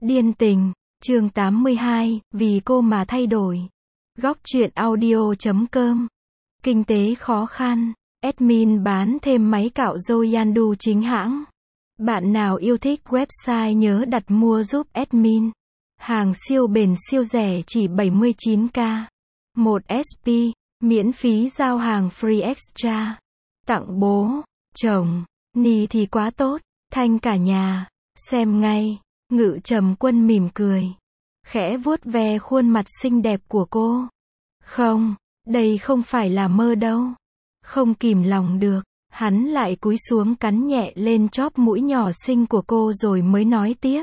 Điên tình, chương 82, vì cô mà thay đổi. Góc truyện audio.com. Kinh tế khó khăn, admin bán thêm máy cạo râu Yandu chính hãng. Bạn nào yêu thích website nhớ đặt mua giúp admin. Hàng siêu bền siêu rẻ chỉ 79k. 1 SP, miễn phí giao hàng free extra. Tặng bố, chồng, Ni thì quá tốt, thanh cả nhà, xem ngay. Ngự Trầm Quân mỉm cười, khẽ vuốt ve khuôn mặt xinh đẹp của cô. Không, đây không phải là mơ đâu. Không kìm lòng được, hắn lại cúi xuống cắn nhẹ lên chóp mũi nhỏ xinh của cô rồi mới nói tiếp.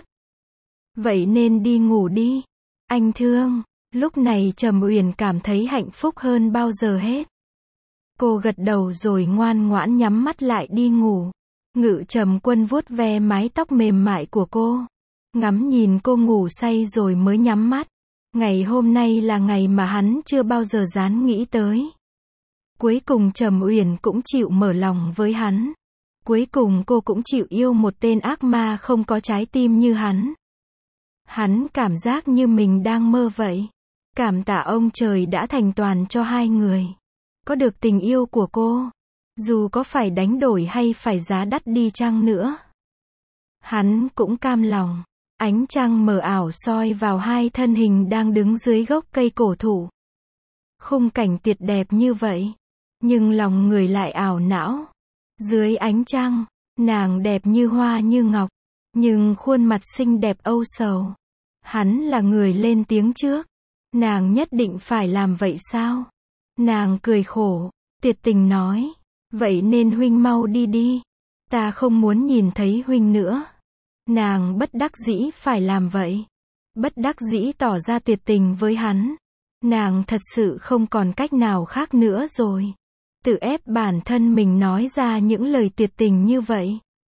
Vậy nên đi ngủ đi, anh thương. Lúc này Trầm Uyển cảm thấy hạnh phúc hơn bao giờ hết. Cô gật đầu rồi ngoan ngoãn nhắm mắt lại đi ngủ. Ngự Trầm Quân vuốt ve mái tóc mềm mại của cô, ngắm nhìn cô ngủ say rồi mới nhắm mắt. Ngày hôm nay là ngày mà hắn chưa bao giờ dám nghĩ tới. Cuối cùng Trầm Uyển cũng chịu mở lòng với hắn. Cuối cùng cô cũng chịu yêu một tên ác ma không có trái tim như hắn. Hắn cảm giác như mình đang mơ vậy. Cảm tạ ông trời đã thành toàn cho hai người có được tình yêu của cô, dù có phải đánh đổi hay phải giá đắt đi chăng nữa. Hắn cũng cam lòng. Ánh trăng mờ ảo soi vào hai thân hình đang đứng dưới gốc cây cổ thụ. Khung cảnh tuyệt đẹp như vậy, nhưng lòng người lại ảo não. Dưới ánh trăng, nàng đẹp như hoa như ngọc, nhưng khuôn mặt xinh đẹp âu sầu. Hắn là người lên tiếng trước. Nàng nhất định phải làm vậy sao? Nàng cười khổ, tuyệt tình nói. Vậy nên huynh mau đi đi. Ta không muốn nhìn thấy huynh nữa. Nàng bất đắc dĩ phải làm vậy. Bất đắc dĩ tỏ ra tuyệt tình với hắn. Nàng thật sự không còn cách nào khác nữa rồi. Tự ép bản thân mình nói ra những lời tuyệt tình như vậy.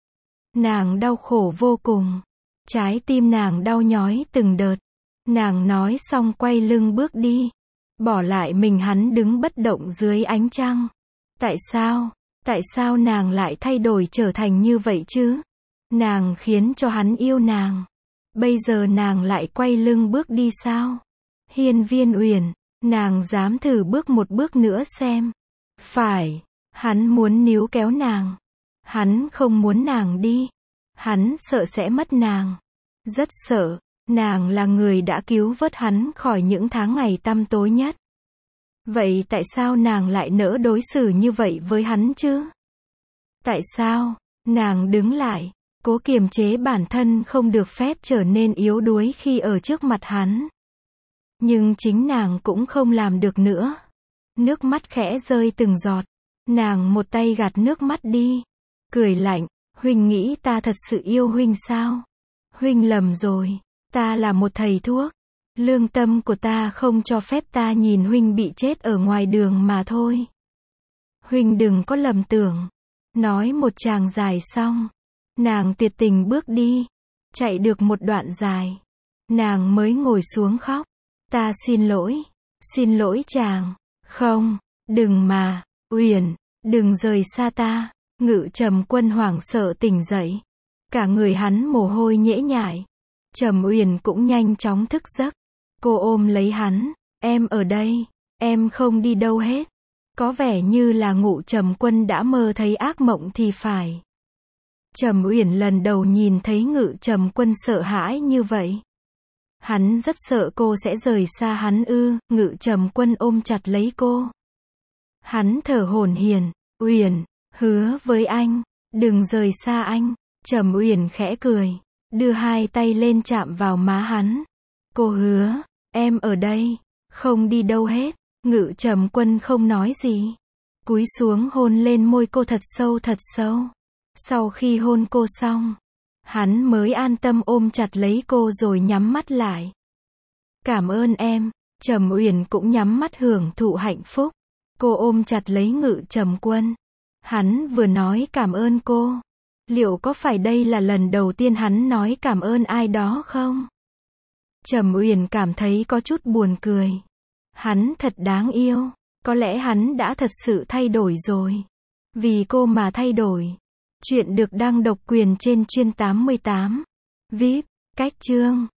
Nàng đau khổ vô cùng. Trái tim nàng đau nhói từng đợt. Nàng nói xong quay lưng bước đi. Bỏ lại mình hắn đứng bất động dưới ánh trăng. Tại sao? Tại sao nàng lại thay đổi trở thành như vậy chứ? Nàng khiến cho hắn yêu nàng. Bây giờ nàng lại quay lưng bước đi sao? Hiên Viên Uyển, nàng dám thử bước một bước nữa xem. Phải, hắn muốn níu kéo nàng. Hắn không muốn nàng đi. Hắn sợ sẽ mất nàng. Rất sợ. Nàng là người đã cứu vớt hắn khỏi những tháng ngày tăm tối nhất. Vậy tại sao nàng lại nỡ đối xử như vậy với hắn chứ? Tại sao? Nàng đứng lại, cố kiềm chế bản thân không được phép trở nên yếu đuối khi ở trước mặt hắn. Nhưng chính nàng cũng không làm được nữa. Nước mắt khẽ rơi từng giọt. Nàng một tay gạt nước mắt đi. Cười lạnh, huynh nghĩ ta thật sự yêu huynh sao? Huynh lầm rồi. Ta là một thầy thuốc. Lương tâm của ta không cho phép ta nhìn huynh bị chết ở ngoài đường mà thôi. Huynh đừng có lầm tưởng. Nói một tràng dài xong, nàng tuyệt tình bước đi. Chạy được một đoạn dài, nàng mới ngồi xuống khóc. Ta xin lỗi chàng. Không, đừng mà, Uyển, đừng rời xa ta. Ngự Trầm Quân hoảng sợ tỉnh dậy. Cả người hắn mồ hôi nhễ nhại. Trầm Uyển cũng nhanh chóng thức giấc. Cô ôm lấy hắn. Em ở đây, em không đi đâu hết. Có vẻ như là Ngự Trầm Quân đã mơ thấy ác mộng thì phải. Trầm Uyển lần đầu nhìn thấy Ngự Trầm Quân sợ hãi như vậy. Hắn rất sợ cô sẽ rời xa hắn ư? Ngự Trầm Quân ôm chặt lấy cô. Hắn thở hổn hển. Uyển, hứa với anh, đừng rời xa anh. Trầm Uyển khẽ cười, đưa hai tay lên chạm vào má hắn. Cô hứa, em ở đây, không đi đâu hết. Ngự Trầm Quân không nói gì. Cúi xuống hôn lên môi cô thật sâu thật sâu. Sau khi hôn cô xong, hắn mới an tâm ôm chặt lấy cô rồi nhắm mắt lại. Cảm ơn em. Trầm Uyển cũng nhắm mắt hưởng thụ hạnh phúc. Cô ôm chặt lấy Ngự Trầm Quân. Hắn vừa nói cảm ơn cô. Liệu có phải đây là lần đầu tiên hắn nói cảm ơn ai đó không? Trầm Uyển cảm thấy có chút buồn cười. Hắn thật đáng yêu. Có lẽ hắn đã thật sự thay đổi rồi. Vì cô mà thay đổi. Chuyện được đăng độc quyền trên Chuyên 88. VIP, cách chương.